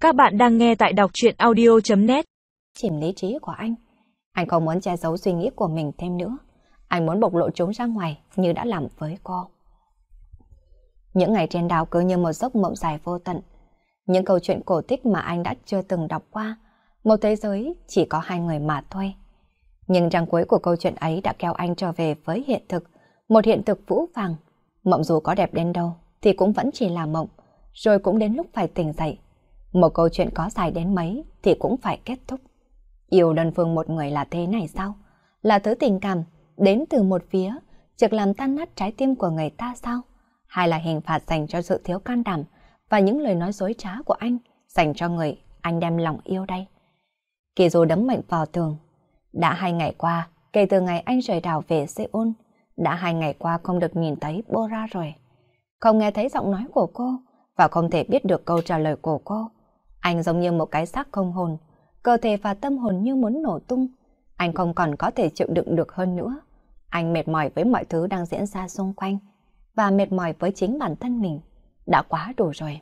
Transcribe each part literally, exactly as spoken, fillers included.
Các bạn đang nghe tại đọc truyện audio chấm net. Chìm lý trí của anh. Anh không muốn che giấu suy nghĩ của mình thêm nữa. Anh muốn bộc lộ chúng ra ngoài như đã làm với cô. Những ngày trên đảo cứ như một giấc mộng dài vô tận. Những câu chuyện cổ tích mà anh đã chưa từng đọc qua. Một thế giới chỉ có hai người mà thôi. Nhưng trang cuối của câu chuyện ấy đã kéo anh trở về với hiện thực. Một hiện thực vũ vàng. Mộng dù có đẹp đến đâu thì cũng vẫn chỉ là mộng. Rồi cũng đến lúc phải tỉnh dậy. Một câu chuyện có dài đến mấy thì cũng phải kết thúc. Yêu đơn phương một người là thế này sao? Là thứ tình cảm đến từ một phía, trực làm tan nát trái tim của người ta sao? Hay là hình phạt dành cho sự thiếu can đảm và những lời nói dối trá của anh dành cho người anh đem lòng yêu đây? Kỳ Du đấm mạnh vào tường. Đã hai ngày qua, kể từ ngày anh rời đảo về Seoul, đã hai ngày qua không được nhìn thấy Bora rồi. Không nghe thấy giọng nói của cô và không thể biết được câu trả lời của cô. Anh giống như một cái xác không hồn, cơ thể và tâm hồn như muốn nổ tung. Anh không còn có thể chịu đựng được hơn nữa. Anh mệt mỏi với mọi thứ đang diễn ra xung quanh và mệt mỏi với chính bản thân mình. Đã quá đủ rồi.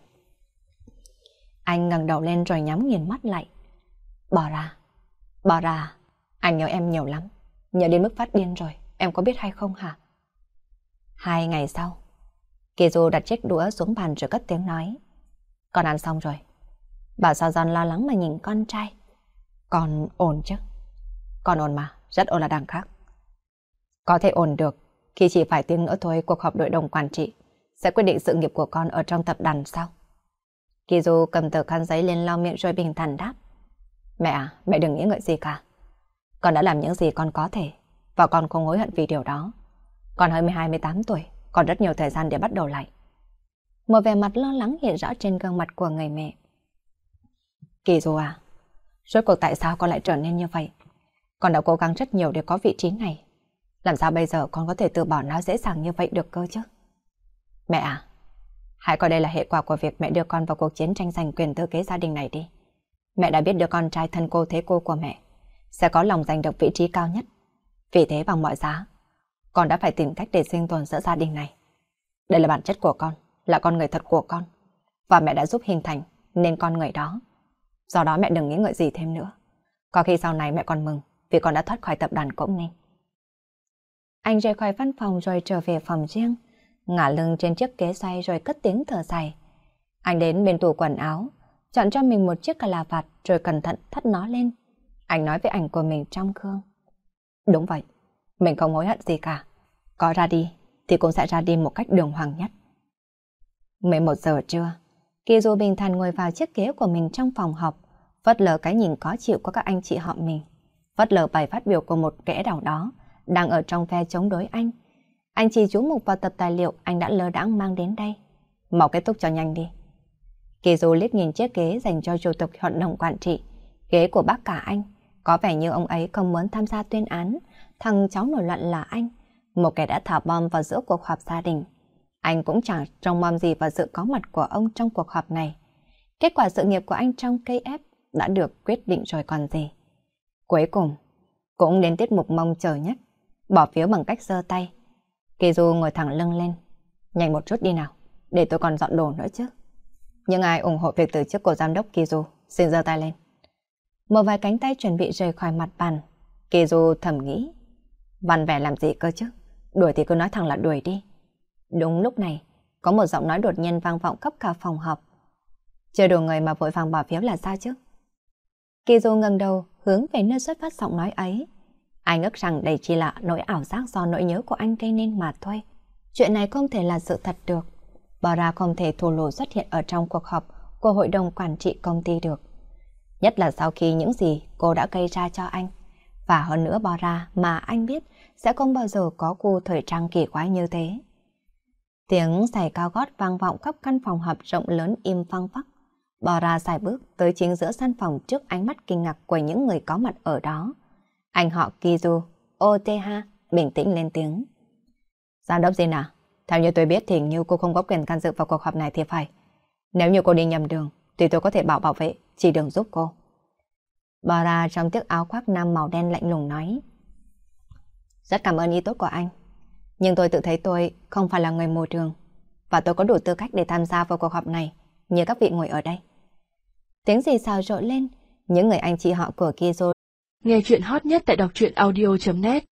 Anh ngẩng đầu lên rồi nhắm nghiền mắt lại. Bỏ ra, bỏ ra, anh nhớ em nhiều lắm. Nhớ đến mức phát điên rồi, em có biết hay không hả? Hai ngày sau, Kỳ Du đặt chiếc đũa xuống bàn rồi cất tiếng nói. Con ăn xong rồi. Bà Sa Giòn lo lắng mà nhìn con trai. Con ổn chứ? Con ổn mà, rất ổn là đằng khác. Có thể ổn được khi chỉ vài tiếng nữa thôi cuộc họp đội đồng quản trị sẽ quyết định sự nghiệp của con ở trong tập đoàn sao? Kỳ Du cầm tờ khăn giấy lên lau miệng rồi bình thản đáp. Mẹ à, mẹ đừng nghĩ ngợi gì cả. Con đã làm những gì con có thể và con không hối hận vì điều đó. Con hơi mười hai mười tám tuổi, còn rất nhiều thời gian để bắt đầu lại. Một vẻ mặt lo lắng hiện rõ trên gương mặt của người mẹ. Kỳ Du à, rốt cuộc tại sao con lại trở nên như vậy? Con đã cố gắng rất nhiều để có vị trí này. Làm sao bây giờ con có thể từ bỏ nó dễ dàng như vậy được cơ chứ? Mẹ à, hãy coi đây là hệ quả của việc mẹ đưa con vào cuộc chiến tranh giành quyền thừa kế gia đình này đi. Mẹ đã biết đứa con trai thân cô thế cô của mẹ sẽ có lòng giành được vị trí cao nhất. Vì thế bằng mọi giá, con đã phải tìm cách để sinh tồn giữa gia đình này. Đây là bản chất của con, là con người thật của con. Và mẹ đã giúp hình thành nên con người đó. Do đó mẹ đừng nghĩ ngợi gì thêm nữa. Có khi sau này mẹ còn mừng vì con đã thoát khỏi tập đoàn cũng nên. Anh rời khỏi văn phòng rồi trở về phòng riêng, ngả lưng trên chiếc ghế xoay rồi cất tiếng thở dài. Anh đến bên tủ quần áo, chọn cho mình một chiếc cà la vạt rồi cẩn thận thắt nó lên. Anh nói với ảnh của mình trong gương. Đúng vậy, mình không hối hận gì cả. Có ra đi thì cũng sẽ ra đi một cách đường hoàng nhất. mười một giờ trưa, Kỳ Du bình thản ngồi vào chiếc ghế của mình trong phòng họp, phớt lờ cái nhìn khó chịu của các anh chị họ mình, phớt lờ bài phát biểu của một kẻ nào đó đang ở trong phe chống đối anh. Anh chỉ chú mục vào tập tài liệu anh đã lơ đãng mang đến đây. Mau kết thúc cho nhanh đi. Kỳ Du liếc nhìn chiếc ghế dành cho chủ tịch hội đồng quản trị, ghế của bác cả anh. Có vẻ như ông ấy không muốn tham gia tuyên án thằng cháu nổi loạn là anh, một kẻ đã thả bom vào giữa cuộc họp gia đình. Anh cũng chẳng trông mong gì vào sự có mặt của ông trong cuộc họp này. Kết quả sự nghiệp của anh trong ca ép đã được quyết định rồi còn gì. Cuối cùng, cũng đến tiết mục mong chờ nhất, bỏ phiếu bằng cách giơ tay. Kỳ Du ngồi thẳng lưng lên. Nhanh một chút đi nào, để tôi còn dọn đồ nữa chứ. Nhưng ai ủng hộ việc từ chức của giám đốc Kỳ Du, xin giơ tay lên. Một vài cánh tay chuẩn bị rời khỏi mặt bàn. Kỳ Du thầm nghĩ. Văn vẻ làm gì cơ chứ? Đuổi thì cứ nói thẳng là đuổi đi. Đúng lúc này, có một giọng nói đột nhiên vang vọng khắp cả phòng họp. Chưa đủ người mà vội vàng bỏ phiếu là sao chứ? Kỳ Du ngẩng đầu hướng về nơi xuất phát giọng nói ấy. Anh ước rằng đây chỉ là nỗi ảo giác do nỗi nhớ của anh gây nên mà thôi. Chuyện này không thể là sự thật được. Bora không thể thô lỗ xuất hiện ở trong cuộc họp của hội đồng quản trị công ty được. Nhất là sau khi những gì cô đã gây ra cho anh. Và hơn nữa Bora mà anh biết sẽ không bao giờ có gu thời trang kỳ quái như thế. Tiếng giày cao gót vang vọng khắp căn phòng họp rộng lớn im phăng phắc. Bora xài bước tới chính giữa gian phòng trước ánh mắt kinh ngạc của những người có mặt ở đó. Anh họ Kizu, ô tê hát, bình tĩnh lên tiếng. Giám đốc gì nào? Theo như tôi biết thì như cô không có quyền can dự vào cuộc họp này thì phải. Nếu như cô đi nhầm đường thì tôi có thể bảo bảo vệ chỉ đường giúp cô. Bora trong chiếc áo khoác nam màu đen lạnh lùng nói. Rất cảm ơn ý tốt của anh. Nhưng tôi tự thấy tôi không phải là người mù đường và tôi có đủ tư cách để tham gia vào cuộc họp này như các vị ngồi ở đây. Tiếng gì xào rộ lên, những người anh chị họ của Kizo. Nghe chuyện hot nhất tại đọc truyện audio chấm net